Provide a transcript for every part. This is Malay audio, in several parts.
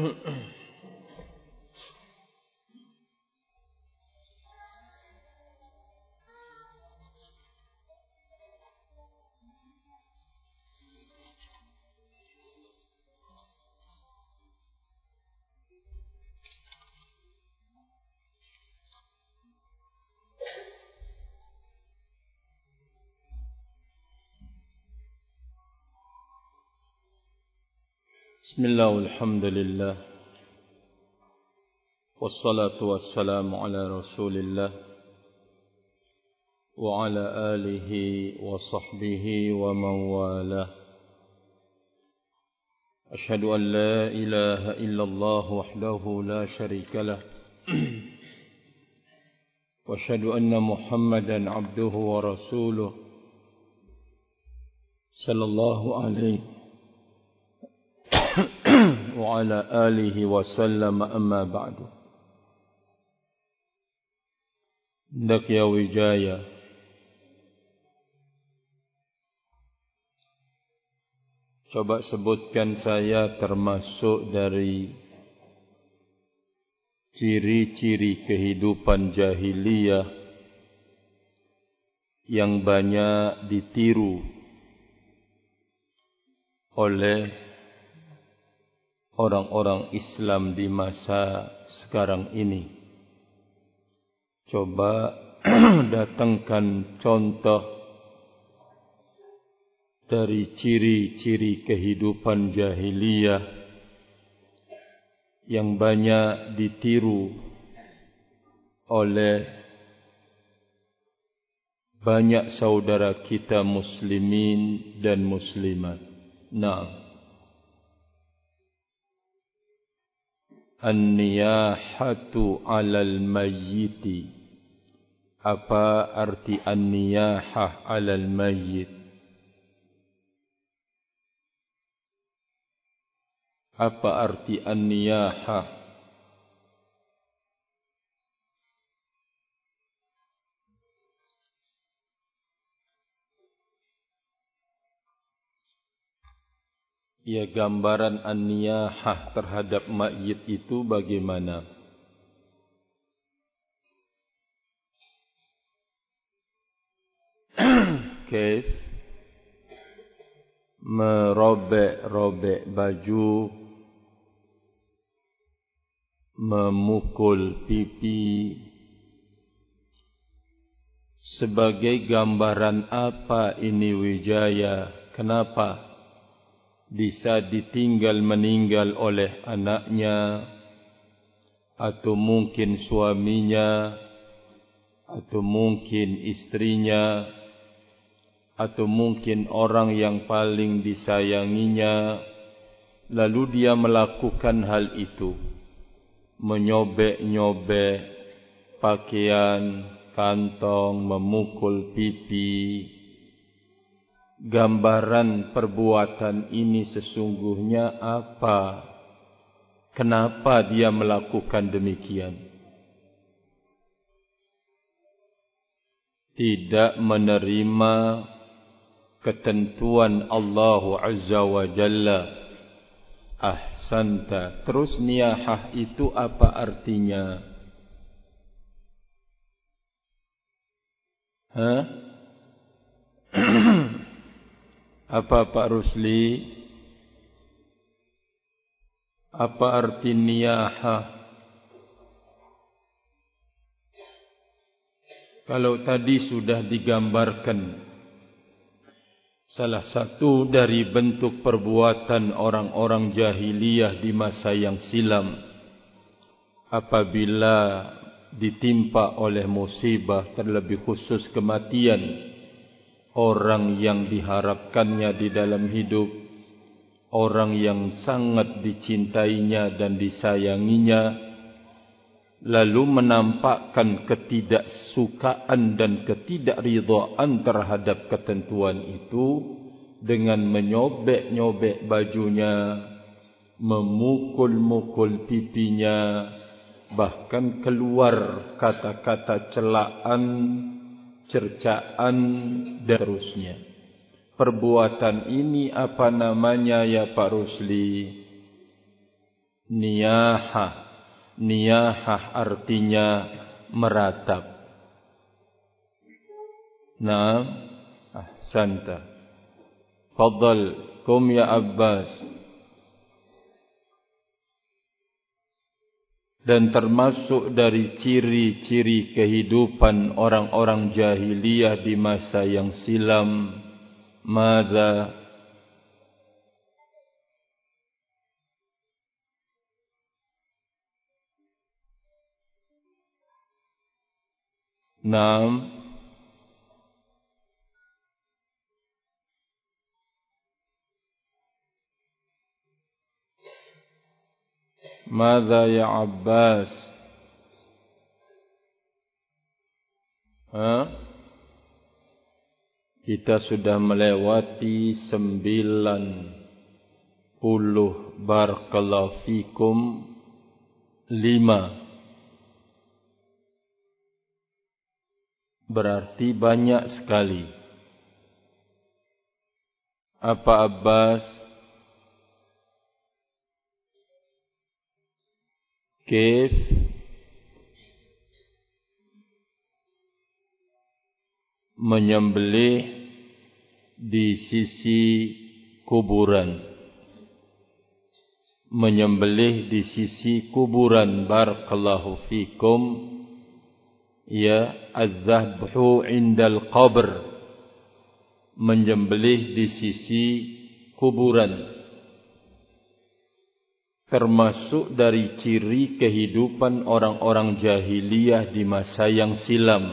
Bismillah walhamdulillah wassalatu wassalamu ala rasulillah wa ala alihi wa sahbihi wa man walah. Ashhadu an la ilaha illallah wahdahu la sharika lah wa ashhadu anna Muhammadan abduhu wa rasuluh sallallahu alaihi wa ala alihi wa sallam, amma ba'du. Hendak ya Wijaya, coba sebutkan saya termasuk dari ciri-ciri kehidupan jahiliyah yang banyak ditiru oleh orang-orang Islam di masa sekarang ini. Coba datangkan contoh dari ciri-ciri kehidupan jahiliyah yang banyak ditiru oleh banyak saudara kita muslimin dan muslimat. Naam. An-niyahatu 'alal mayyiti. Apa arti an-niyahah 'alal mayyit? Apa arti an-niyahah? Ya, gambaran an-niyahah terhadap mayit itu bagaimana? Kaif? Merobek-robek baju, memukul pipi. Sebagai gambaran apa ini Wijaya? Kenapa bisa ditinggal meninggal oleh anaknya, atau mungkin suaminya, atau mungkin istrinya, atau mungkin orang yang paling disayanginya, lalu dia melakukan hal itu, menyobek-nyobek pakaian, kantong, memukul pipi. Gambaran perbuatan ini sesungguhnya apa? Kenapa dia melakukan demikian? Tidak menerima ketentuan Allah Azza wa Jalla. Ahsanta. Terus niyahah itu apa artinya? Apa Pak Rusli? Apa arti niyahah? Kalau tadi sudah digambarkan salah satu dari bentuk perbuatan orang-orang jahiliyah di masa yang silam, apabila ditimpa oleh musibah, terlebih khusus kematian orang yang diharapkannya di dalam hidup, orang yang sangat dicintainya dan disayanginya, lalu menampakkan ketidaksukaan dan ketidakridhaan terhadap ketentuan itu dengan menyobek-nyobek bajunya, memukul-mukul pipinya, bahkan keluar kata-kata celaan, cercaan dan seterusnya. Perbuatan ini apa namanya ya Pak Rusli? niyahah. Niyahah artinya meratap. Naam, ahsanta. Fadal, kum ya Abbas. Dan termasuk dari ciri-ciri kehidupan orang-orang jahiliyah di masa yang silam, madza? Naam, madza ya Abbas? Kita sudah melewati 90, barakallahu fikum, 5. Berarti banyak sekali. Apa Abbas? Kif? Menyembelih di sisi kuburan. Menyembelih di sisi kuburan, barakallahu fikum. Ya, az-zabhu indal qabr, menyembelih di sisi kuburan, termasuk dari ciri kehidupan orang-orang jahiliyah di masa yang silam.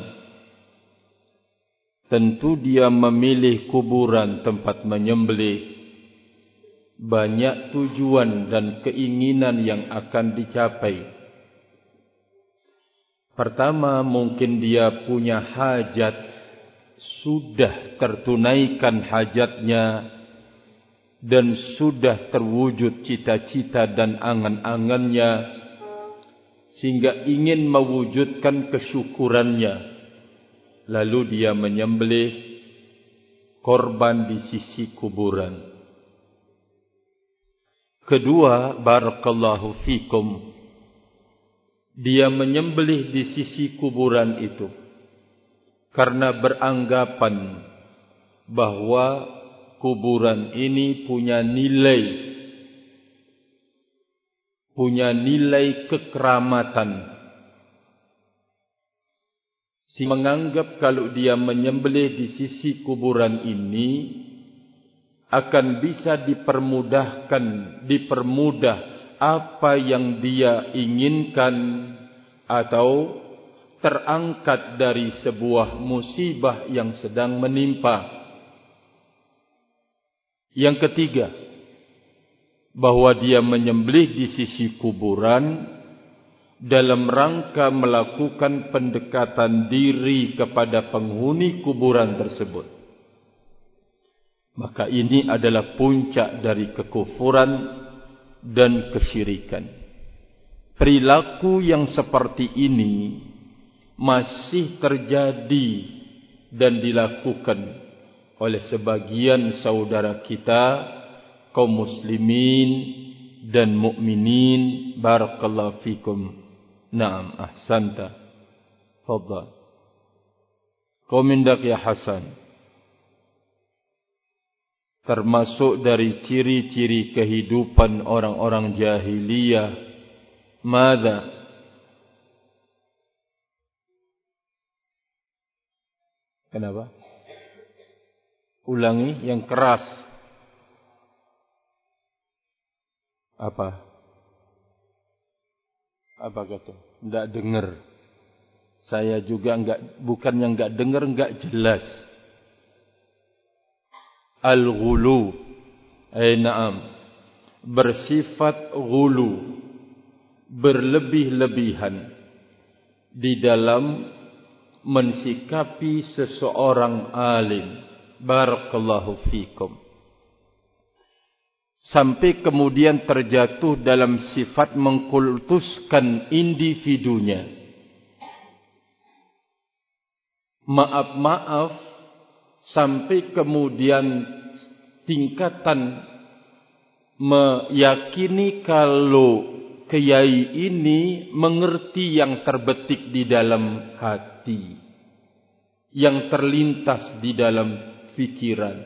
Tentu dia memilih kuburan tempat menyembelih, banyak tujuan dan keinginan yang akan dicapai. Pertama, mungkin dia punya hajat, sudah tertunaikan hajatnya, dan sudah terwujud cita-cita dan angan-angannya, sehingga ingin mewujudkan kesyukurannya. Lalu dia menyembelih korban di sisi kuburan. Kedua, barakallahu fikum, dia menyembelih di sisi kuburan itu karena beranggapan bahwa kuburan ini punya nilai kekeramatan. Si menganggap kalau dia menyembelih di sisi kuburan ini akan bisa dipermudah apa yang dia inginkan, atau terangkat dari sebuah musibah yang sedang menimpa. Yang ketiga, bahwa dia menyembelih di sisi kuburan dalam rangka melakukan pendekatan diri kepada penghuni kuburan tersebut. Maka ini adalah puncak dari kekufuran dan kesyirikan. Perilaku yang seperti ini masih terjadi dan dilakukan oleh sebagian saudara kita kaum muslimin dan mukminin, barakallahu fikum. Naam, ahsanta. Fadhal. Komendak ya Hasan. Termasuk dari ciri-ciri kehidupan orang-orang jahiliyah, madza? Kenapa? Ulangi yang keras. Apa? Apa kata? Enggak dengar. Saya juga bukan yang enggak dengar, enggak jelas. Al-ghulu, na'am, bersifat ghulu, berlebih-lebihan di dalam mensikapi seseorang alim, barakallahu fikum, sampai kemudian terjatuh dalam sifat mengkultuskan individunya. Maaf, sampai kemudian tingkatan meyakini kalau kiai ini mengerti yang terbetik di dalam hati, yang terlintas di dalam fikiran.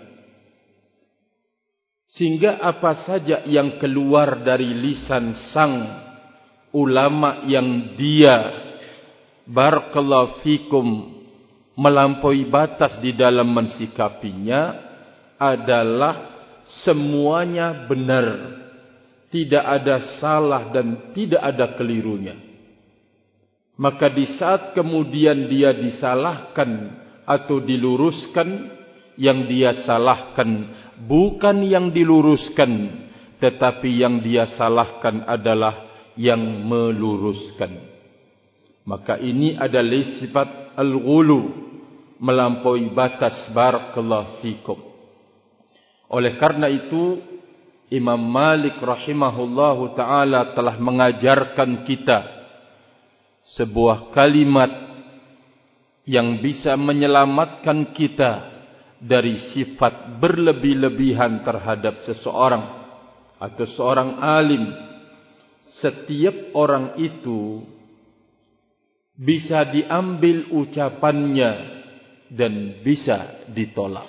Sehingga apa saja yang keluar dari lisan sang ulama yang dia barakallahu fikum melampaui batas di dalam mensikapinya adalah semuanya benar, tidak ada salah dan tidak ada kelirunya. Maka di saat kemudian dia disalahkan atau diluruskan, yang dia salahkan bukan yang diluruskan, tetapi yang dia salahkan adalah yang meluruskan. Maka ini adalah sifat al-ghulu, melampaui batas, barakallahu fikum. Oleh karena itu Imam Malik rahimahullahu ta'ala telah mengajarkan kita sebuah kalimat yang bisa menyelamatkan kita dari sifat berlebih-lebihan terhadap seseorang atau seorang alim. Setiap orang itu bisa diambil ucapannya dan bisa ditolak,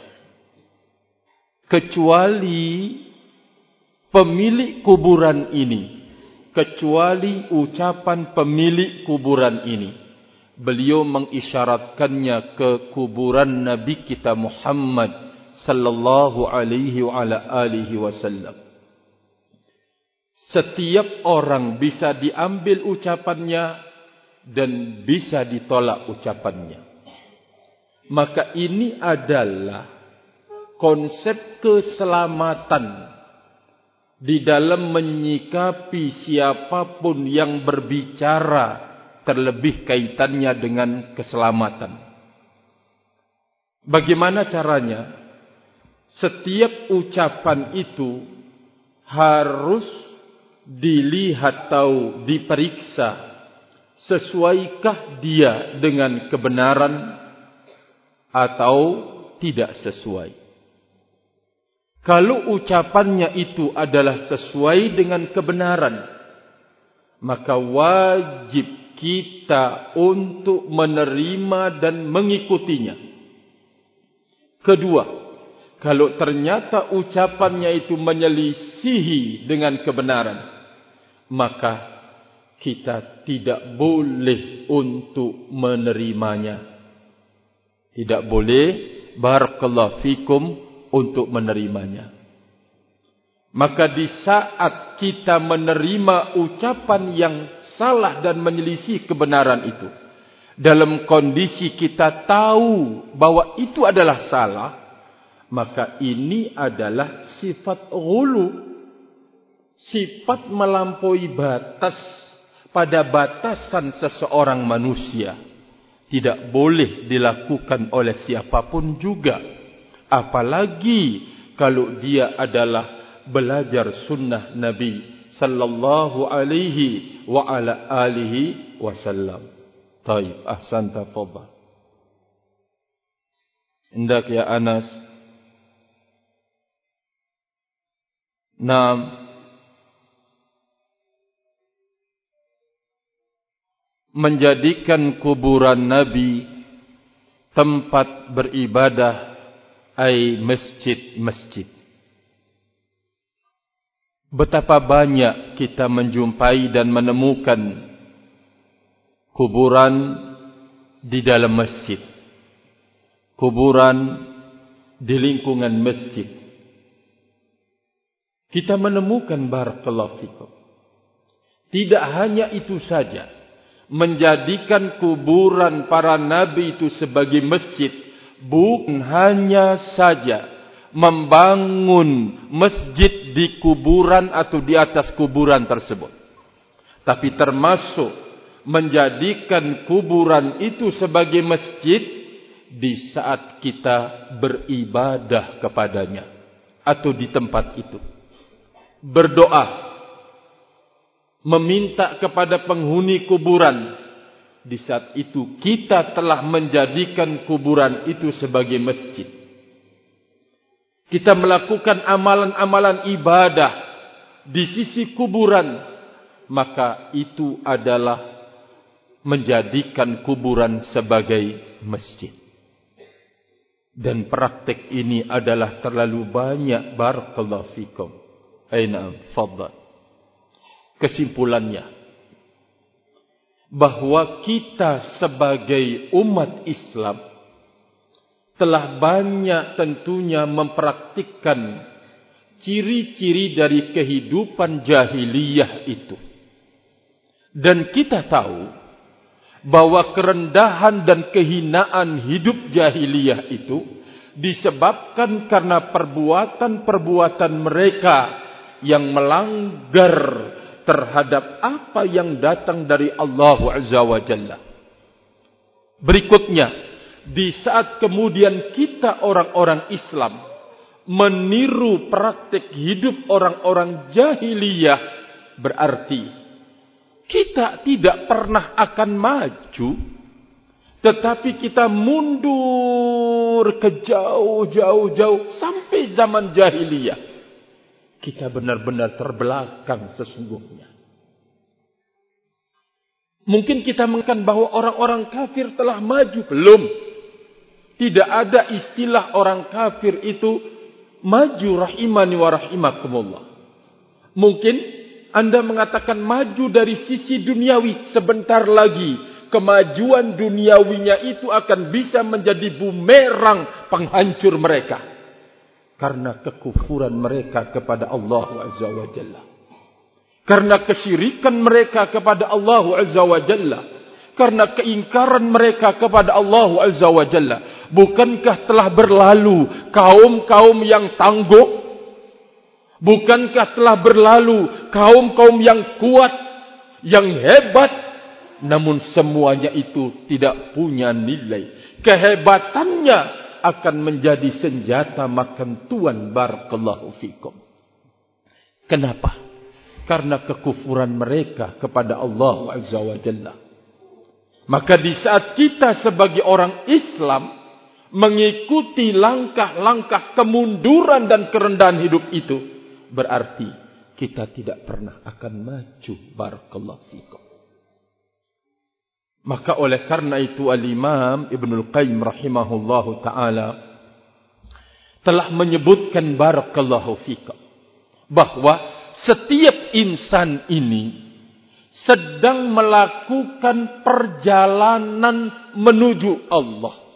kecuali pemilik kuburan ini, kecuali ucapan pemilik kuburan ini. Beliau mengisyaratkannya ke kuburan Nabi kita Muhammad sallallahu alaihi wa ala alihi wasallam. Setiap orang bisa diambil ucapannya dan bisa ditolak ucapannya. Maka ini adalah konsep keselamatan di dalam menyikapi siapapun yang berbicara, terlebih kaitannya dengan keselamatan. Bagaimana caranya? Setiap ucapan itu harus dilihat atau diperiksa, sesuaikah dia dengan kebenaran atau tidak sesuai. Kalau ucapannya itu adalah sesuai dengan kebenaran, maka wajib kita untuk menerima dan mengikutinya. Kedua, kalau ternyata ucapannya itu menyelisihi dengan kebenaran, maka kita tidak boleh untuk menerimanya. Tidak boleh, barakallahu fikum, untuk menerimanya. Maka di saat kita menerima ucapan yang salah dan menyelisih kebenaran itu, dalam kondisi kita tahu bahwa itu adalah salah, maka ini adalah sifat ghulu, sifat melampaui batas pada batasan seseorang manusia. Tidak boleh dilakukan oleh siapapun juga, apalagi kalau dia adalah belajar sunnah Nabi sallallahu alaihi wa ala alihi wasallam. Taib, ahsanta, fadhal. Indak ya Anas. Naam. Menjadikan kuburan Nabi tempat beribadah ai masjid-masjid. Betapa banyak kita menjumpai dan menemukan kuburan di dalam masjid, kuburan di lingkungan masjid. Kita menemukan, barakallahu fikum, tidak hanya itu saja, menjadikan kuburan para nabi itu sebagai masjid. Bukan hanya saja membangun masjid di kuburan atau di atas kuburan tersebut, tapi termasuk menjadikan kuburan itu sebagai masjid di saat kita beribadah kepadanya atau di tempat itu, berdoa, meminta kepada penghuni kuburan. Di saat itu kita telah menjadikan kuburan itu sebagai masjid. Kita melakukan amalan-amalan ibadah di sisi kuburan maka itu adalah menjadikan kuburan sebagai masjid. Dan praktek ini adalah terlalu banyak. Barakallahu fikum. Na'am, fadhal. Kesimpulannya, bahwa kita sebagai umat Islam telah banyak tentunya mempraktikkan ciri-ciri dari kehidupan jahiliyah itu. Dan kita tahu bahwa kerendahan dan kehinaan hidup jahiliyah itu disebabkan karena perbuatan-perbuatan mereka yang melanggar terhadap apa yang datang dari Allah Azza wa Jalla. Berikutnya, di saat kemudian kita orang-orang Islam meniru praktik hidup orang-orang jahiliyah, berarti kita tidak pernah akan maju, tetapi kita mundur ke jauh sampai zaman jahiliyah. Kita benar-benar terbelakang sesungguhnya. Mungkin kita mengatakan bahwa orang-orang kafir telah maju. Belum. Tidak ada istilah orang kafir itu maju, rahimani wa rahimakumullah. Mungkin Anda mengatakan maju dari sisi duniawi. Sebentar lagi kemajuan duniawinya itu akan bisa menjadi bumerang penghancur mereka. Karena kekufuran mereka kepada Allah Azza wa Jalla. Karena kesyirikan mereka kepada Allah Azza wa Jalla. Karena keingkaran mereka kepada Allah Azza wa Jalla. Bukankah telah berlalu kaum-kaum yang tangguh? Bukankah telah berlalu kaum-kaum yang kuat, yang hebat? Namun semuanya itu tidak punya nilai. Kehebatannya akan menjadi senjata makan tuan. Barakallahu fikum. Kenapa? Karena kekufuran mereka kepada Allah Azza wa Jalla. Maka di saat kita sebagai orang Islam mengikuti langkah-langkah kemunduran dan kerendahan hidup itu, berarti kita tidak pernah akan maju. Barakallahu fikum. Maka oleh karena itu Al-Imam Ibnul Qayyim rahimahullahu ta'ala telah menyebutkan, barakallahu fikum, bahwa setiap insan ini sedang melakukan perjalanan menuju Allah.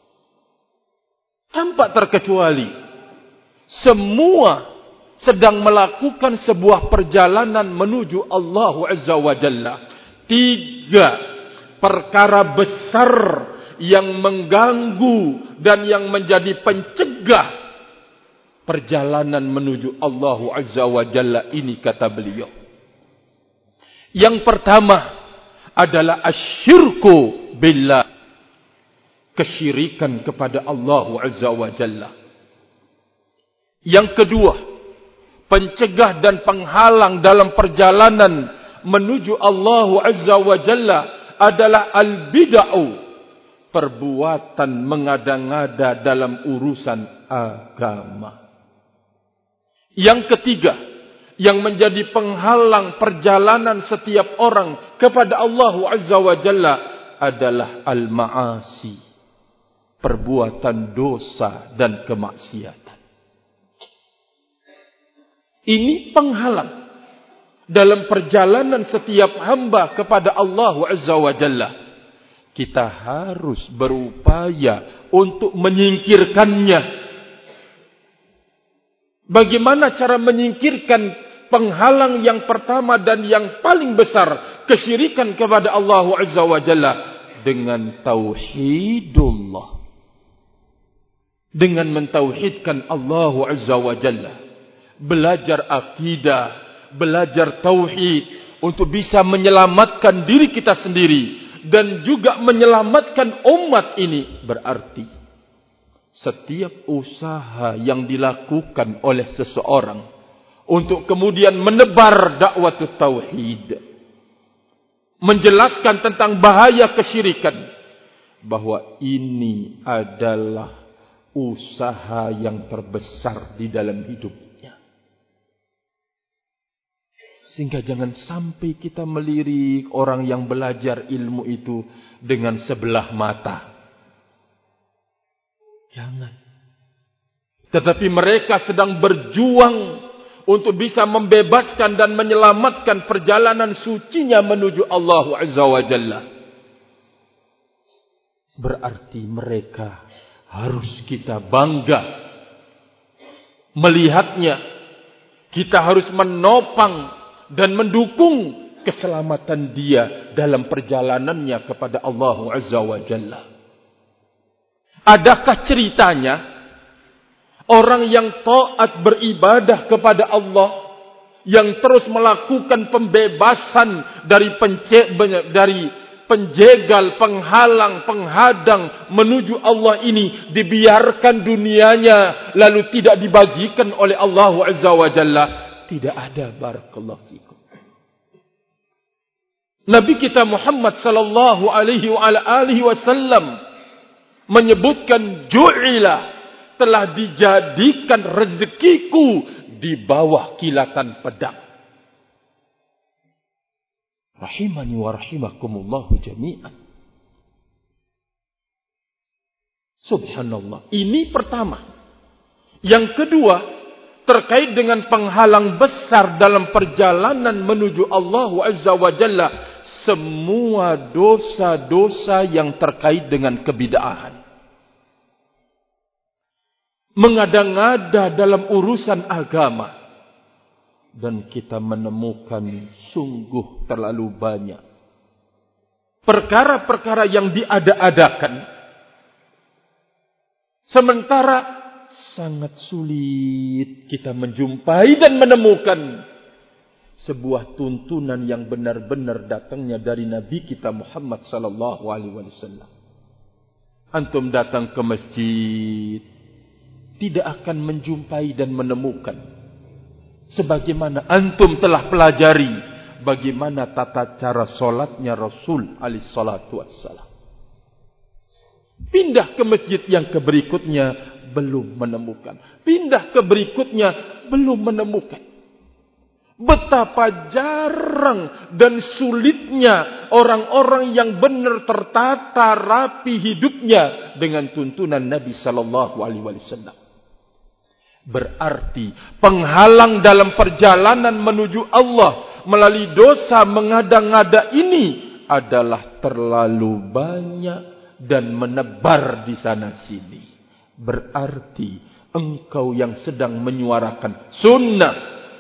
Tanpa terkecuali, semua sedang melakukan sebuah perjalanan menuju Allah Azza wa Jalla. 3 perkara besar yang mengganggu dan yang menjadi pencegah perjalanan menuju Allah Azza wa Jalla ini, kata beliau. Yang pertama adalah asyirku billah, kesyirikan kepada Allah Azza wa Jalla. Yang kedua, pencegah dan penghalang dalam perjalanan menuju Allah Azza wa Jalla adalah al-bid'ah, perbuatan mengada-ngada dalam urusan agama. Yang ketiga, yang menjadi penghalang perjalanan setiap orang kepada Allah Azza wa Jalla adalah al-ma'asi, perbuatan dosa dan kemaksiatan. Ini penghalang dalam perjalanan setiap hamba kepada Allah Azza wa Jalla. Kita harus berupaya untuk menyingkirkannya. Bagaimana cara menyingkirkan penghalang yang pertama dan yang paling besar, kesyirikan kepada Allah Azza wa Jalla? Dengan tauhidullah. Dengan mentauhidkan Allah Azza wa Jalla. Belajar akidah, belajar tauhid untuk bisa menyelamatkan diri kita sendiri dan juga menyelamatkan umat ini. Berarti setiap usaha yang dilakukan oleh seseorang untuk kemudian menebar dakwah tauhid, menjelaskan tentang bahaya kesyirikan, bahwa ini adalah usaha yang terbesar di dalam hidup. Sehingga jangan sampai kita melirik orang yang belajar ilmu itu dengan sebelah mata. Jangan. Tetapi mereka sedang berjuang untuk bisa membebaskan dan menyelamatkan perjalanan sucinya menuju Allah Azza wa Jalla. Berarti mereka harus kita bangga melihatnya. Kita harus menopang dan mendukung keselamatan dia dalam perjalanannya kepada Allah Azza wa Jalla. Adakah ceritanya orang yang taat beribadah kepada Allah, yang terus melakukan pembebasan dari penjegal, penghalang, penghadang menuju Allah ini, dibiarkan dunianya lalu tidak dibagikan oleh Allah Azza wa Jalla? Tidak ada. Barakallahu fikum. Nabi kita Muhammad sallallahu alaihi wasallam menyebutkan, ju'ila, telah dijadikan rezekiku di bawah kilatan pedang. Rahimani wa rahimakumullahu jami'an. Subhanallah. Ini pertama. Yang kedua, terkait dengan penghalang besar dalam perjalanan menuju Allah Azza wa Jalla, semua dosa-dosa yang terkait dengan kebid'ahan. Mengada-ngada dalam urusan agama. Dan kita menemukan sungguh terlalu banyak perkara-perkara yang diada-adakan, sementara sangat sulit kita menjumpai dan menemukan sebuah tuntunan yang benar-benar datangnya dari Nabi kita Muhammad sallallahu alaihi wasallam. Antum datang ke masjid, tidak akan menjumpai dan menemukan sebagaimana antum telah pelajari bagaimana tata cara solatnya Rasul alaihi salatu wassalam. Pindah ke masjid yang berikutnya, belum menemukan. Pindah ke berikutnya, belum menemukan. Betapa jarang dan sulitnya orang-orang yang benar tertata rapi hidupnya dengan tuntunan Nabi sallallahu alaihi wasallam. Berarti penghalang dalam perjalanan menuju Allah melalui dosa mengada-ngada ini adalah terlalu banyak dan menebar di sana sini. Berarti engkau yang sedang menyuarakan sunnah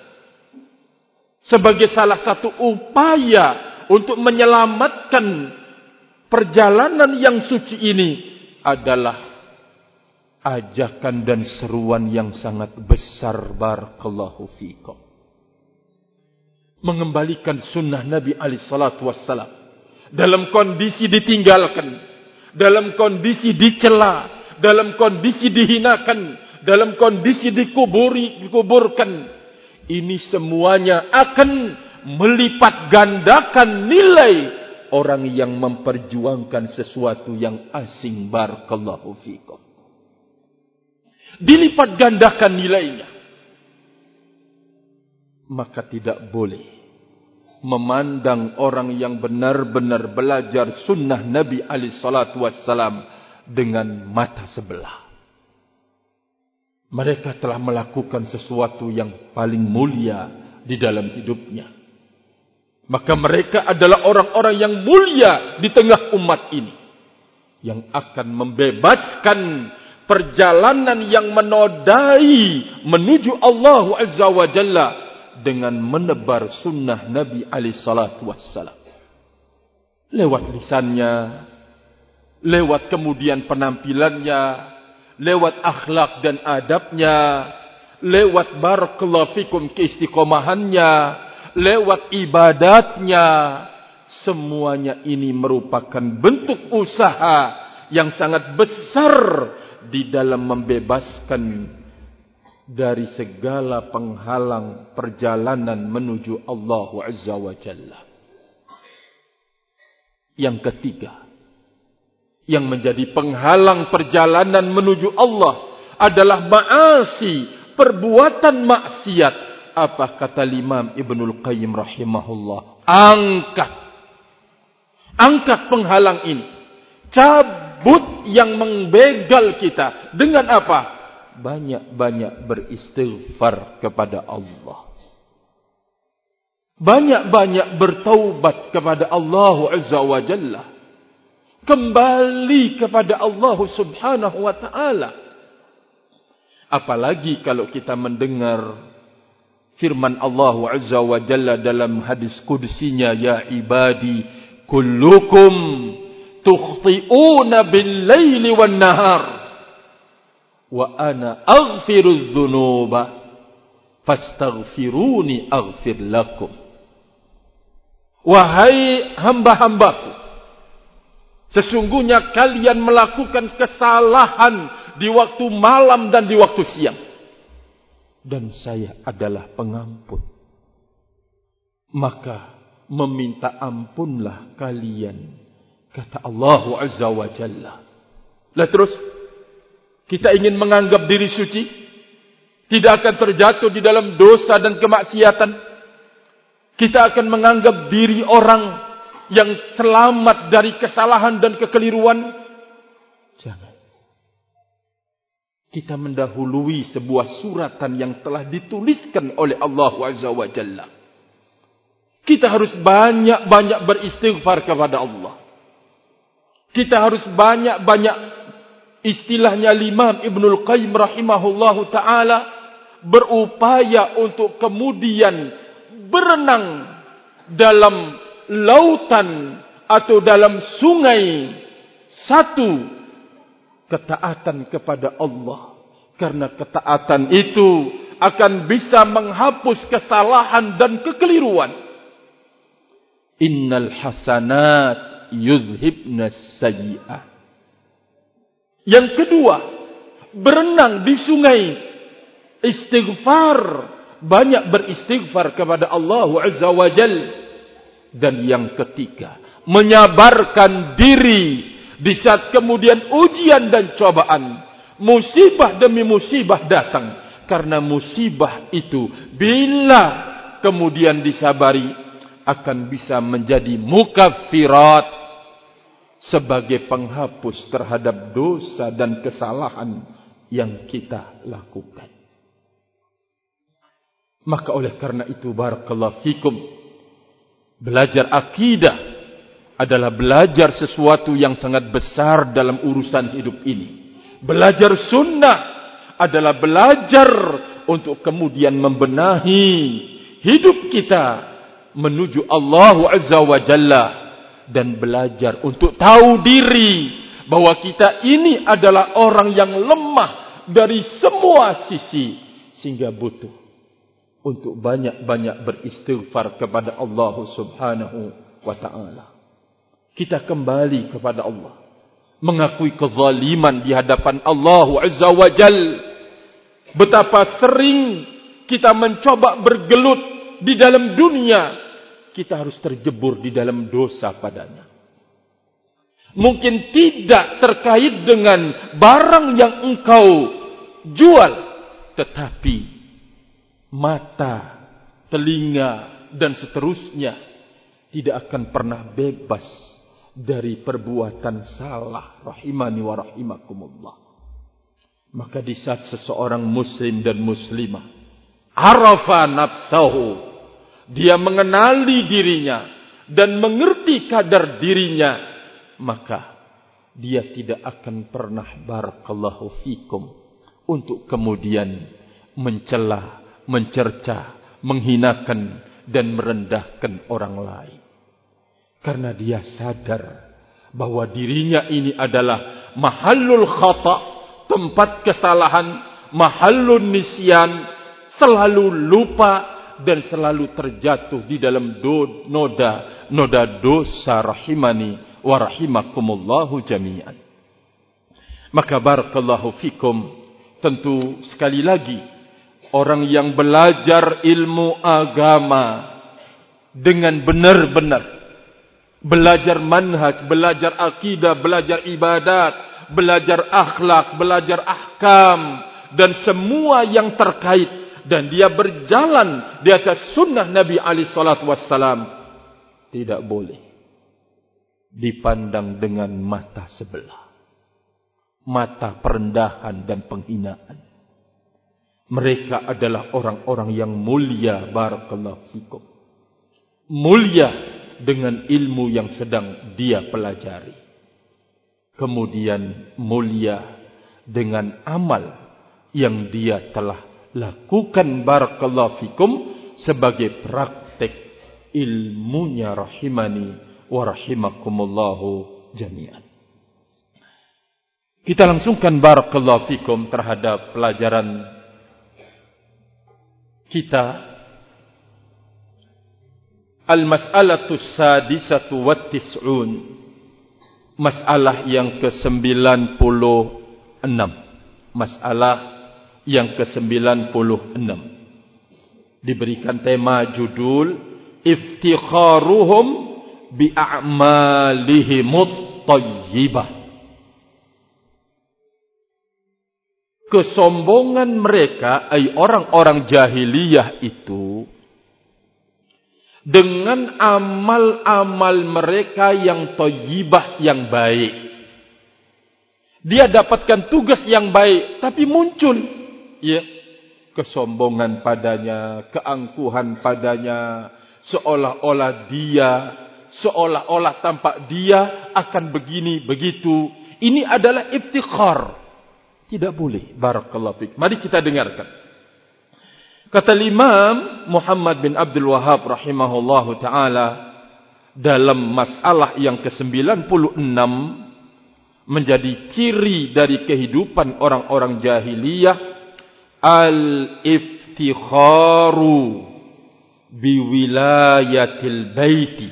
sebagai salah satu upaya untuk menyelamatkan perjalanan yang suci ini adalah ajakan dan seruan yang sangat besar. Barakallahu fikum. Mengembalikan sunnah Nabi alaihi salatu wassalam dalam kondisi ditinggalkan, dalam kondisi dicela, dalam kondisi dihinakan, dalam kondisi dikuburkan. Ini semuanya akan melipat gandakan nilai orang yang memperjuangkan sesuatu yang asing. Barakallahu fikum. Dilipat gandakan nilainya. Maka tidak boleh memandang orang yang benar-benar belajar sunnah Nabi alaihi salatu wassalam dengan mata sebelah. Mereka telah melakukan sesuatu yang paling mulia di dalam hidupnya. Maka mereka adalah orang-orang yang mulia di tengah umat ini, yang akan membebaskan perjalanan yang menodai menuju Allah Azza wa Jalla dengan menebar sunnah Nabi alaihi salatu wassalam. Lewat lisannya, lewat kemudian penampilannya, lewat akhlak dan adabnya, lewat barakallahu fikum keistiqomahannya, lewat ibadatnya. Semuanya ini merupakan bentuk usaha yang sangat besar di dalam membebaskan dari segala penghalang perjalanan menuju Allah Azza wa Jalla. Yang ketiga, yang menjadi penghalang perjalanan menuju Allah adalah ma'asi, perbuatan maksiat, apa kata Imam Ibnul Qayyim rahimahullah. Angkat penghalang ini. Cabut yang membegal kita. Dengan apa? Banyak-banyak beristighfar kepada Allah. Banyak-banyak bertaubat kepada Allah Azza wa Jalla. Kembali kepada Allah Subhanahu wa ta'ala. Apalagi kalau kita mendengar firman Allah Azza wa Jalla dalam hadis qudsinya, ya ibadi kullukum tukhti'una bil-laili wan-nahar wa ana aghfirudz dzunuba fastaghfiruni aghfir lakum. Wahai hamba-hambaku, sesungguhnya kalian melakukan kesalahan di waktu malam dan di waktu siang. Dan saya adalah pengampun. Maka meminta ampunlah kalian, kata Allah Azza wa Jalla. Lah terus, kita ingin menganggap diri suci, tidak akan terjatuh di dalam dosa dan kemaksiatan. Kita akan menganggap diri orang yang selamat dari kesalahan dan kekeliruan. Jangan. Kita mendahului sebuah suratan yang telah dituliskan oleh Allah Azza wa Jalla. Kita harus banyak-banyak beristighfar kepada Allah. Kita harus banyak-banyak, istilahnya Imam Ibnul Qayyim rahimahullahu ta'ala, berupaya untuk kemudian berenang dalam lautan atau dalam sungai satu ketaatan kepada Allah. Karena ketaatan itu akan bisa menghapus kesalahan dan kekeliruan. Innal hasanat yuzhibnas sayyi'at. Yang kedua, berenang di sungai, istighfar, banyak beristighfar kepada Allah Azza wa Jal. Dan yang ketiga, menyabarkan diri di saat kemudian ujian dan cobaan, musibah demi musibah datang. Karena musibah itu bila kemudian disabari akan bisa menjadi mukaffirat, sebagai penghapus terhadap dosa dan kesalahan yang kita lakukan. Maka oleh karena itu, barakallahu fikum, belajar akidah adalah belajar sesuatu yang sangat besar dalam urusan hidup ini. Belajar sunnah adalah belajar untuk kemudian membenahi hidup kita menuju Allah Azza wa Jalla. Dan belajar untuk tahu diri bahwa kita ini adalah orang yang lemah dari semua sisi, sehingga butuh untuk banyak-banyak beristighfar kepada Allah Subhanahu wa ta'ala. Kita kembali kepada Allah, mengakui kezaliman di hadapan Allah Azza wa Jal. Betapa sering kita mencoba bergelut di dalam dunia, kita harus terjebur di dalam dosa padanya. Mungkin tidak terkait dengan barang yang engkau jual, tetapi mata, telinga, dan seterusnya tidak akan pernah bebas dari perbuatan salah. Rahimani wa rahimakumullah. Maka di saat seseorang muslim dan muslimah arafa nafsahu, dia mengenali dirinya dan mengerti kadar dirinya, maka dia tidak akan pernah, barakallahu fikum, untuk kemudian mencela, mencerca, menghinakan dan merendahkan orang lain. Karena dia sadar bahwa dirinya ini adalah mahallul khata', tempat kesalahan, mahallun nisyan, selalu lupa dan selalu terjatuh di dalam noda dosa. Rahimani wa rahimakumullahu jami'an. Maka barakallahu fikum, tentu sekali lagi, orang yang belajar ilmu agama dengan benar-benar, belajar manhaj, belajar akidah, belajar ibadat, belajar akhlak, belajar ahkam, dan semua yang terkait dan dia berjalan di atas sunnah Nabi alaihi salatu wassalam, tidak boleh dipandang dengan mata sebelah, mata perendahan dan penghinaan. Mereka adalah orang-orang yang mulia, barakallahu fikum. Mulia dengan ilmu yang sedang dia pelajari. Kemudian mulia dengan amal yang dia telah lakukan, barakallahu fikum, sebagai praktek ilmunya, rahimani wa rahimakumullahu jami'an. Kita langsungkan, barakallahu fikum, terhadap pelajaran kita. Al-mas'alatu sadisatu wa tis'un, masalah yang ke-96. Masalah yang ke-96 diberikan tema judul iftikharuhum bi'a'malihimut thayyibah. Kesombongan mereka, ay orang-orang jahiliyah itu, dengan amal-amal mereka yang thayyibah, yang baik. Dia dapatkan tugas yang baik, tapi muncul kesombongan padanya, keangkuhan padanya, seolah-olah tampak dia akan begini begitu. Ini adalah iftikhar. Tidak boleh, barakallahu fiik. Mari kita dengarkan. Kata Imam Muhammad bin Abdul Wahhab rahimahullahu taala dalam masalah yang ke-96, menjadi ciri dari kehidupan orang-orang jahiliyah, al-iftikharu biwilayatil baiti.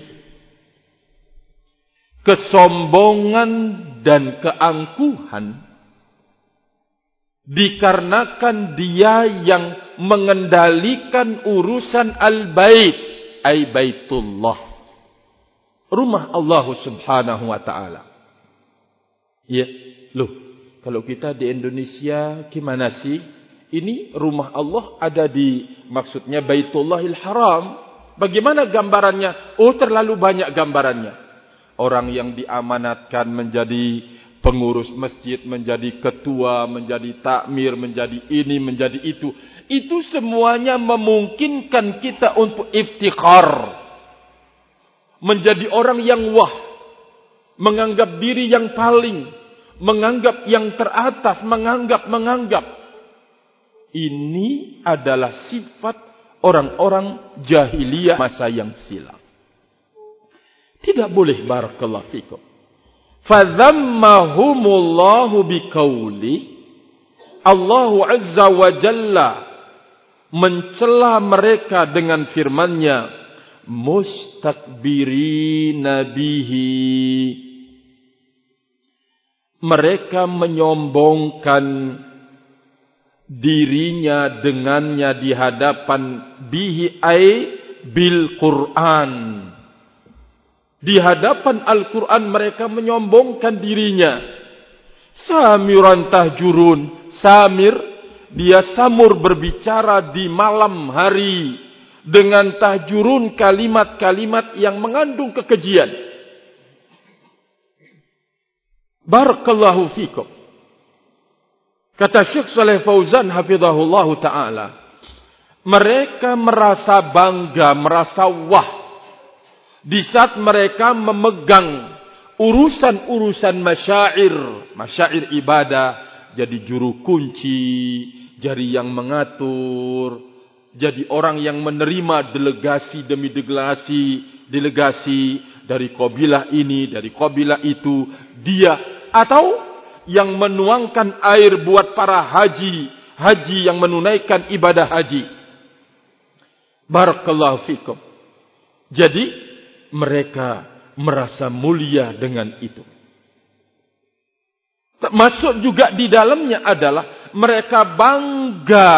Kesombongan dan keangkuhan dikarenakan dia yang mengendalikan urusan al-bait, ay baitullah, rumah Allah subhanahu wa ta'ala. Ya, loh, kalau kita di Indonesia gimana sih? Ini rumah Allah ada di, maksudnya Baitullahil Haram. Bagaimana gambarannya? Oh, terlalu banyak gambarannya. Orang yang diamanatkan menjadi pengurus masjid, menjadi ketua, menjadi takmir, menjadi ini, menjadi itu. Itu semuanya memungkinkan kita untuk iftikhar. Menjadi orang yang wah. Menganggap diri yang paling. Menganggap yang teratas. Menganggap. Ini adalah sifat orang-orang jahiliyah masa yang silam. Tidak boleh, barakallahu fikum. Fadhammahumullahu biqauli, Allah Azza wa Jalla mencela mereka dengan firman-Nya, mustakbirina bihi. Mereka menyombongkan dirinya dengannya di hadapan bihi ay bil Quran. Di hadapan Al-Quran mereka menyombongkan dirinya. Samiran tahjurun. Samir, dia samur berbicara di malam hari. Dengan tahjurun, kalimat-kalimat yang mengandung kekejian. Barakallahu fikum. Kata Syekh Saleh Fauzan hafizahullahu ta'ala, mereka merasa bangga, merasa wah di saat mereka memegang urusan-urusan masyair ibadah, jadi juru kunci, jadi yang mengatur, jadi orang yang menerima delegasi demi delegasi dari kabilah ini, dari kabilah itu, dia, atau yang menuangkan air buat para haji yang menunaikan ibadah haji. Barakallahu fikum. Jadi mereka merasa mulia dengan itu. Termasuk juga di dalamnya adalah mereka bangga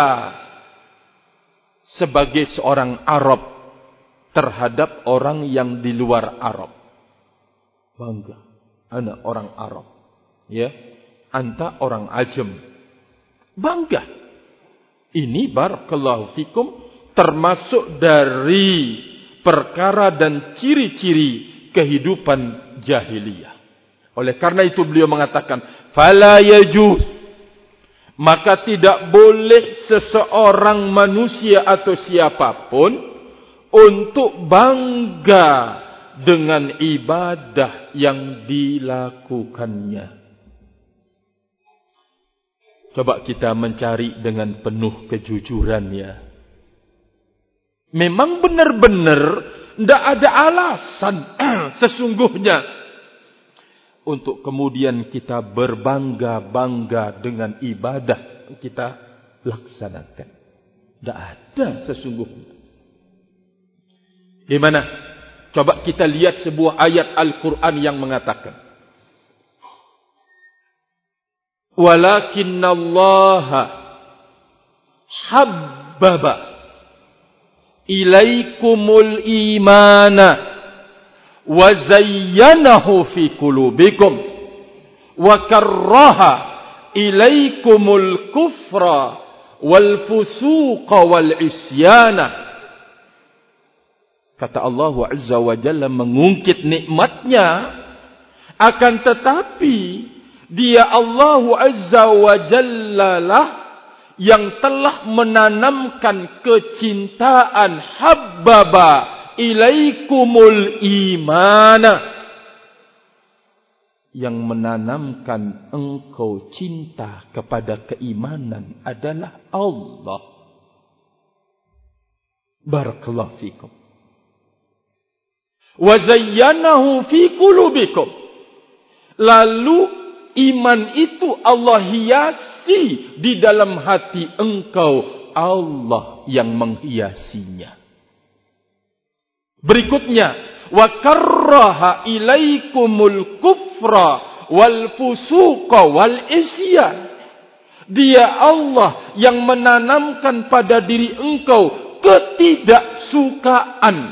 sebagai seorang Arab terhadap orang yang di luar Arab. Bangga. Ana orang Arab. Ya. Anta orang Ajam. Bangga. Ini barakallahu fikum termasuk dari perkara dan ciri-ciri kehidupan jahiliyah. Oleh karena itu beliau mengatakan, fala yajuz, maka tidak boleh seseorang manusia atau siapapun untuk bangga dengan ibadah yang dilakukannya. Coba kita mencari dengan penuh kejujuran ya. Memang benar-benar tidak ada alasan sesungguhnya untuk kemudian kita berbangga-bangga dengan ibadah yang kita laksanakan. Tidak ada sesungguhnya. Di mana? Coba kita lihat sebuah ayat Al-Quran yang mengatakan, walakinnallaha habbaba ilaikumul imana wa zayyanahu fi qulubikum wa karraha ilaikumul kufra wal fusuqa wal isyana. Kata Allah Azza wa Jalla mengungkit nikmatnya, akan tetapi Dia Allah Azza wa Jalla lah yang telah menanamkan kecintaan, habbaba ilaikumul imana, yang menanamkan engkau cinta kepada keimanan adalah Allah. Barakallahu fikum. Wa zayyanahu fi qulubikum. Lalu iman itu Allah hiasi di dalam hati engkau. Allah yang menghiasinya. Berikutnya, wa karraha ilaikumul kufra wal fusuqa wal isyan. Dia Allah yang menanamkan pada diri engkau ketidaksukaan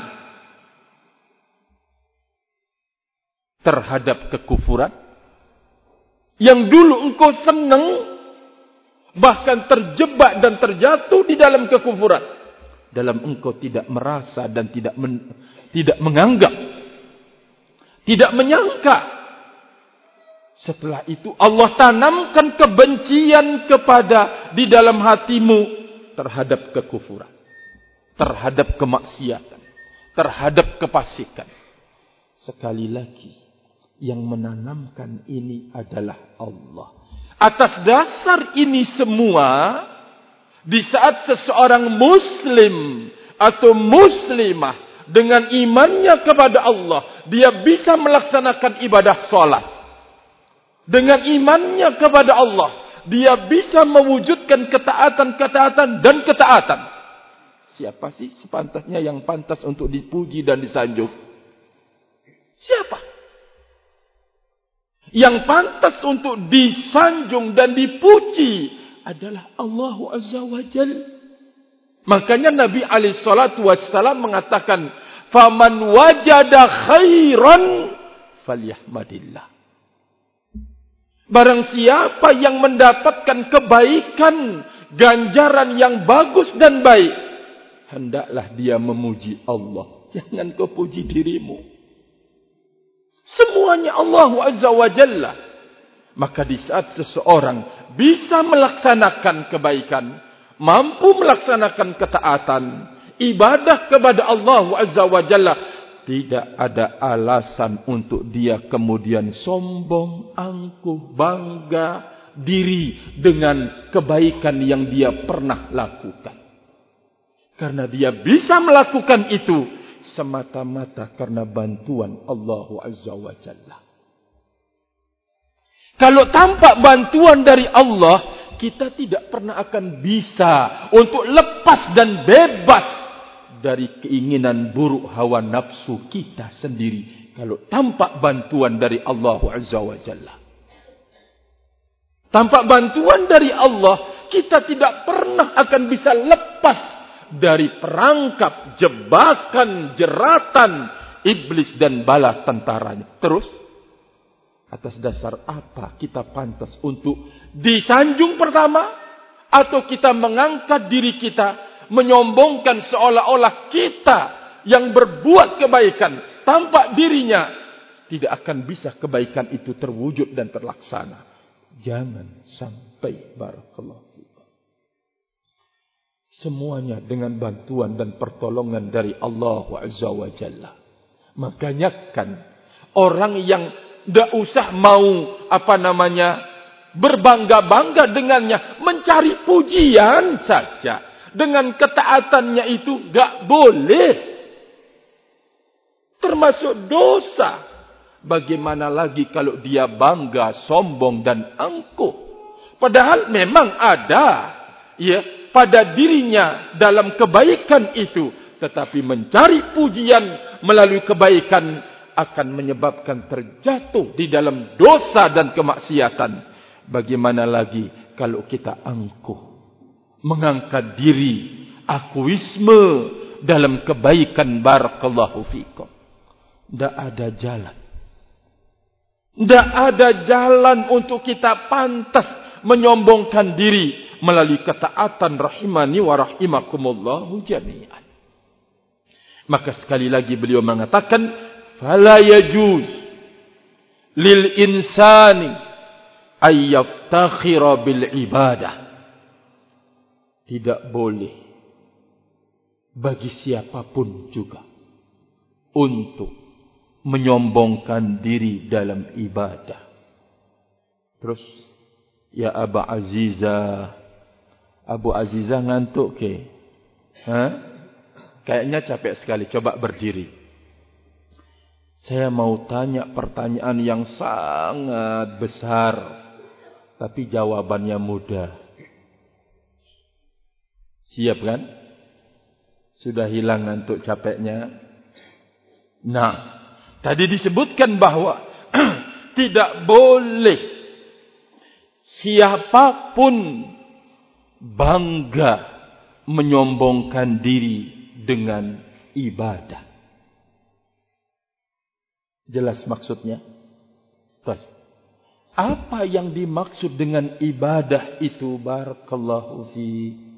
terhadap kekufuran. Yang dulu engkau senang, bahkan terjebak dan terjatuh di dalam kekufuran. Dalam engkau tidak merasa dan tidak menganggap, tidak menyangka. Setelah itu Allah tanamkan kebencian di dalam hatimu terhadap kekufuran, terhadap kemaksiatan, terhadap kefasikan. Sekali lagi, yang menanamkan ini adalah Allah. Atas dasar ini semua, di saat seseorang muslim atau muslimah dengan imannya kepada Allah, dia bisa melaksanakan ibadah salat. Dengan imannya kepada Allah, dia bisa mewujudkan ketaatan dan ketaatan. Siapa sih sepantasnya yang pantas untuk dipuji dan disanjung? Siapa? Yang pantas untuk disanjung dan dipuji adalah Allah Azza wa Jalla. Makanya Nabi alaihi salatu wassalam mengatakan, "Faman wajada khairan falyahmadillah." Barang siapa yang mendapatkan kebaikan, ganjaran yang bagus dan baik, hendaklah dia memuji Allah. Jangan kau puji dirimu. Semuanya Allah Azza wa Jalla. Maka di saat seseorang bisa melaksanakan kebaikan, mampu melaksanakan ketaatan, ibadah kepada Allah Azza wa Jalla, tidak ada alasan untuk dia kemudian sombong, angkuh, bangga diri dengan kebaikan yang dia pernah lakukan. Karena dia bisa melakukan itu semata-mata karena bantuan Allah Azza wa Jalla. Kalau tanpa bantuan dari Allah, kita tidak pernah akan bisa untuk lepas dan bebas dari keinginan buruk hawa nafsu kita sendiri. Kalau tanpa bantuan dari Allah Azza wa Jalla. Tanpa bantuan dari Allah, kita tidak pernah akan bisa lepas dari perangkap, jebakan, jeratan iblis dan bala tentaranya. Terus, atas dasar apa kita pantas untuk disanjung pertama? atau kita mengangkat diri kita, menyombongkan seolah-olah kita yang berbuat kebaikan, tanpa dirinya tidak akan bisa kebaikan itu terwujud dan terlaksana. Jangan sampai. Barakallahu fikum. Semuanya dengan bantuan dan pertolongan dari Allah Azza wa Jalla. Makanya kan orang yang tidak usah mau berbangga-bangga dengannya, mencari pujian saja dengan ketaatannya itu gak boleh, termasuk dosa. Bagaimana lagi kalau dia bangga, sombong dan angkuh, padahal memang ada pada dirinya dalam kebaikan itu, tetapi mencari pujian melalui kebaikan akan menyebabkan terjatuh di dalam dosa dan kemaksiatan. Bagaimana lagi kalau kita angkuh, mengangkat diri, akuisme dalam kebaikan. Barakallahu fikum. Tidak ada jalan. Tidak ada jalan untuk kita pantas menyombongkan diri melalui ketaatan rahimani wa rahimakumullahu jami'an. Maka sekali lagi beliau mengatakan, fala yajuz lil insani ay yaftakhira bil ibadah. Tidak boleh bagi siapapun juga untuk menyombongkan diri dalam ibadah. Terus, ya Abu Azizah ngantuk ke? Kayaknya capek sekali, coba berdiri. Saya mau tanya pertanyaan yang sangat besar, tapi jawabannya mudah. Siap kan? Sudah hilang ngantuk capeknya? Nah, tadi disebutkan bahwa tidak boleh siapapun bangga menyombongkan diri dengan ibadah. Jelas maksudnya? Terus, apa yang dimaksud dengan ibadah itu? Barakallahu fi.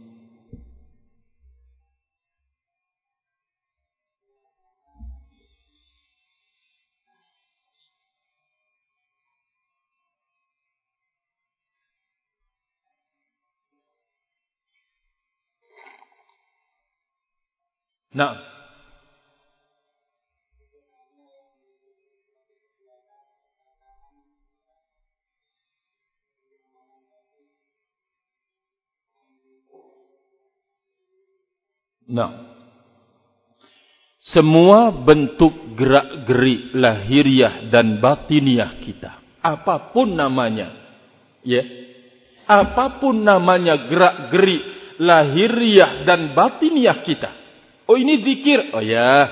Nah, semua bentuk gerak-gerik lahiriah dan batiniah kita, apapun namanya, apapun namanya gerak-gerik lahiriah dan batiniah kita. Oh, ini zikir. Oh ya.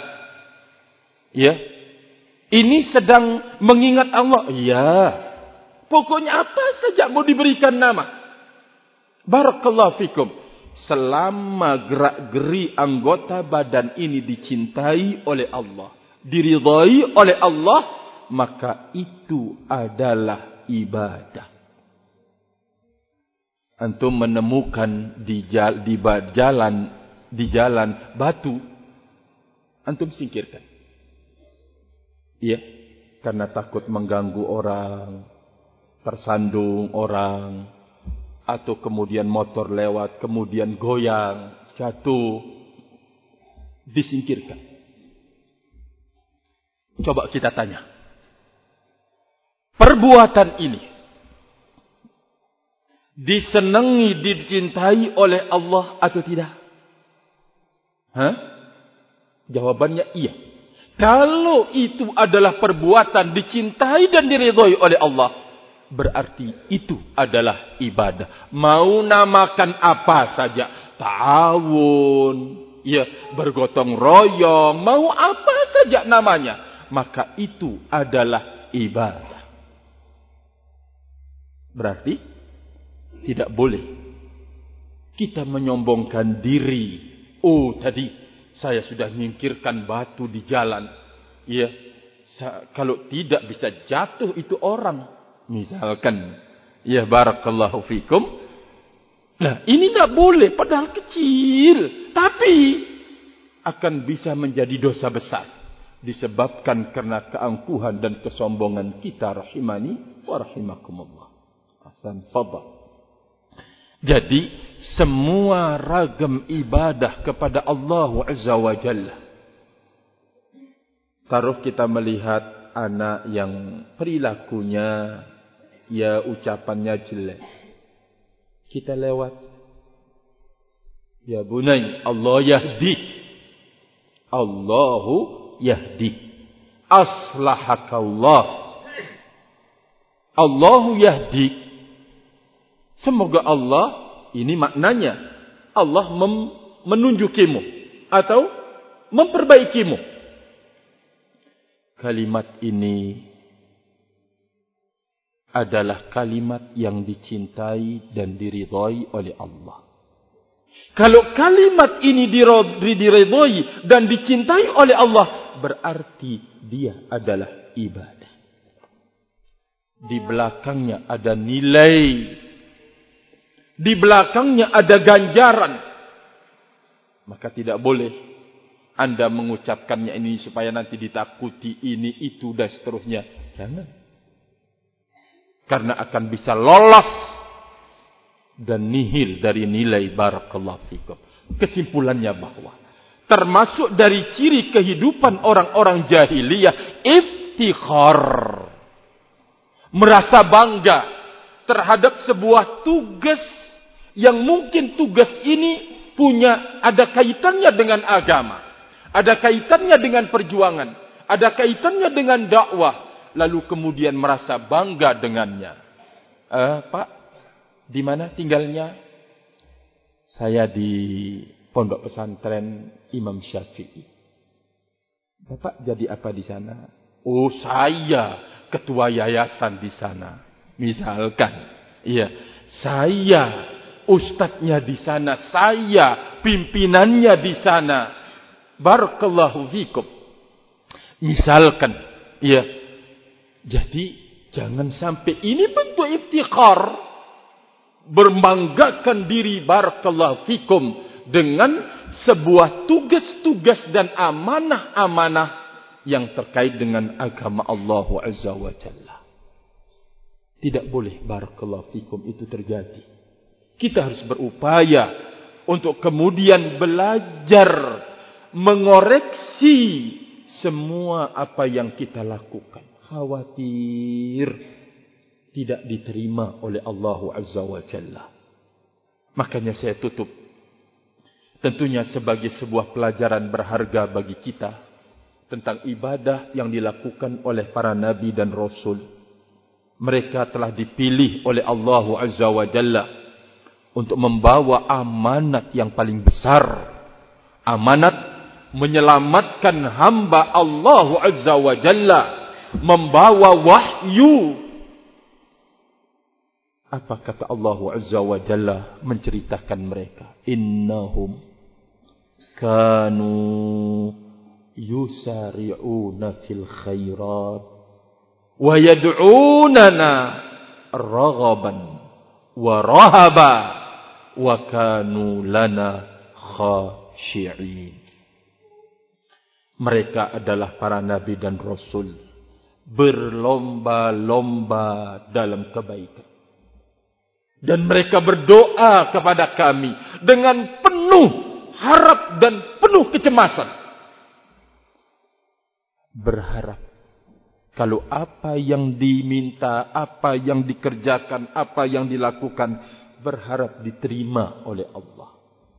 Ini sedang mengingat Allah. Ya. Pokoknya apa saja mau diberikan nama. Barakallahu fikum. Selama gerak-geri anggota badan ini dicintai oleh Allah, diridhai oleh Allah, maka itu adalah ibadah. Antum menemukan di jalan batu, antum singkirkan. Karena takut mengganggu orang, tersandung orang, atau kemudian motor lewat, kemudian goyang, jatuh, disingkirkan. Coba kita tanya, perbuatan ini disenangi, dicintai oleh Allah atau tidak? Jawabannya iya. Kalau itu adalah perbuatan dicintai dan diridhai oleh Allah, berarti itu adalah ibadah. Mau namakan apa saja, ta'awun, bergotong royong, mau apa saja namanya, maka itu adalah ibadah. Berarti tidak boleh kita menyombongkan diri. Oh, tadi saya sudah nyingkirkan batu di jalan. Kalau tidak bisa jatuh itu orang. Misalkan, barakallahu fikum, Nah, ini tidak boleh, padahal kecil. Tapi akan bisa menjadi dosa besar. Disebabkan karena keangkuhan dan kesombongan kita, rahimani wa rahimakumullah. Ahsan, fadhal. Jadi, semua ragam ibadah kepada Allah Azza wa Jalla. Taruh kita melihat anak yang perilakunya, ya ucapannya jelek. Kita lewat. Ya bunai, Allah yahdi. Allahu yahdi. Aslahakallah. Allahu yahdi. Semoga Allah, ini maknanya, Allah menunjukimu atau memperbaikimu. Kalimat ini adalah kalimat yang dicintai dan diridhai oleh Allah. Kalau kalimat ini diridhai dan dicintai oleh Allah, berarti dia adalah ibadah. Di belakangnya ada nilai. Di belakangnya ada ganjaran. Maka tidak boleh Anda mengucapkannya ini supaya nanti ditakuti ini, itu, dan seterusnya. Jangan. Karena akan bisa lolos dan nihil dari nilai barakallahu fikum. Kesimpulannya bahwa termasuk dari ciri kehidupan orang-orang jahiliyah, iftikhar. Merasa bangga terhadap sebuah tugas yang mungkin tugas ini ada kaitannya dengan agama. Ada kaitannya dengan perjuangan. Ada kaitannya dengan dakwah. Lalu kemudian merasa bangga dengannya. Pak, di mana tinggalnya? Saya di pondok pesantren Imam Syafi'i. Bapak jadi apa di sana? Oh, saya ketua yayasan di sana. Misalkan. Iya. Saya ustadznya di sana. Saya pimpinannya di sana. Barakallahu fikum. Misalkan, ya. Jadi jangan sampai ini bentuk iftikhar, berbanggakan diri barakallahu fikum dengan sebuah tugas-tugas dan amanah-amanah yang terkait dengan agama Allah Azza wa Jalla. Tidak boleh barakallahu fikum itu terjadi. Kita harus berupaya untuk kemudian belajar mengoreksi semua apa yang kita lakukan. Khawatir tidak diterima oleh Allah Azza wa Jalla. Makanya saya tutup. Tentunya sebagai sebuah pelajaran berharga bagi kita tentang ibadah yang dilakukan oleh para nabi dan rasul. Mereka telah dipilih oleh Allah Azza wa Jalla untuk membawa amanat yang paling besar. Amanat menyelamatkan hamba Allah Azza wa Jalla, membawa wahyu. Apa kata Allah Azza wa Jalla menceritakan mereka? Innahum kanu yusari'una fil khairat wa yad'unana raghaban wa rahaba wa kanu lana khashi'in. Mereka adalah para nabi dan rasul, berlomba-lomba dalam kebaikan. Dan mereka berdoa kepada kami dengan penuh harap dan penuh kecemasan. Berharap kalau apa yang diminta, apa yang dikerjakan, apa yang dilakukan, berharap diterima oleh Allah.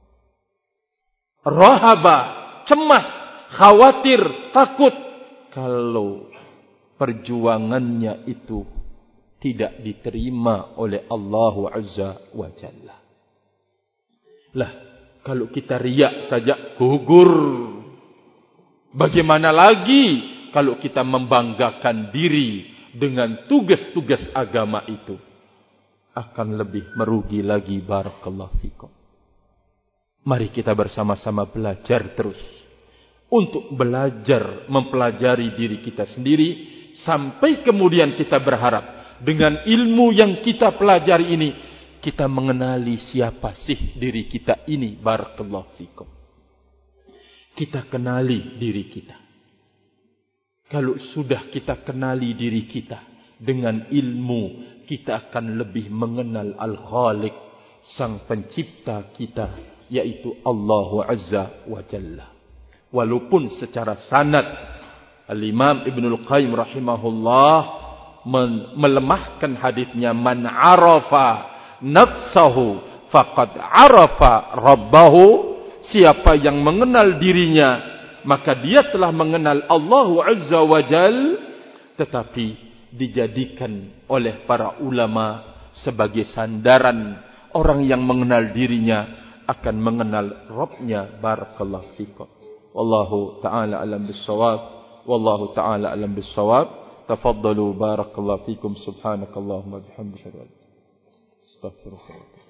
Rahaba, cemas, khawatir, takut kalau perjuangannya itu tidak diterima oleh Allah Azza wa Jalla. Lah, kalau kita riak saja gugur. Bagaimana lagi kalau kita membanggakan diri dengan tugas-tugas agama itu? Akan lebih merugi lagi, barakallahu fikum. Mari kita bersama-sama belajar terus. Untuk belajar mempelajari diri kita sendiri. Sampai kemudian kita berharap dengan ilmu yang kita pelajari ini, kita mengenali siapa sih diri kita ini. Barakallahu fikum. Kita kenali diri kita. Kalau sudah kita kenali diri kita dengan ilmu, kita akan lebih mengenal Al-Khaliq, Sang Pencipta kita, yaitu Allah Azza wa Jalla. Walaupun secara sanad Al-Imam Ibnul Qayyim rahimahullah melemahkan hadisnya, man arafa nafsahu faqad arafa rabbahu, siapa yang mengenal dirinya maka dia telah mengenal Allah Azza wa Jal. Tetapi dijadikan oleh para ulama sebagai sandaran orang yang mengenal dirinya akan mengenal Rabbnya. Barakallahu fikum. Wallahu ta'ala alam bis-shawab. Wallahu ta'ala alam bis-shawab. Tafaddalu barakallahu fikum. Subhanakallahumma bihamdika. Astaghfirullah.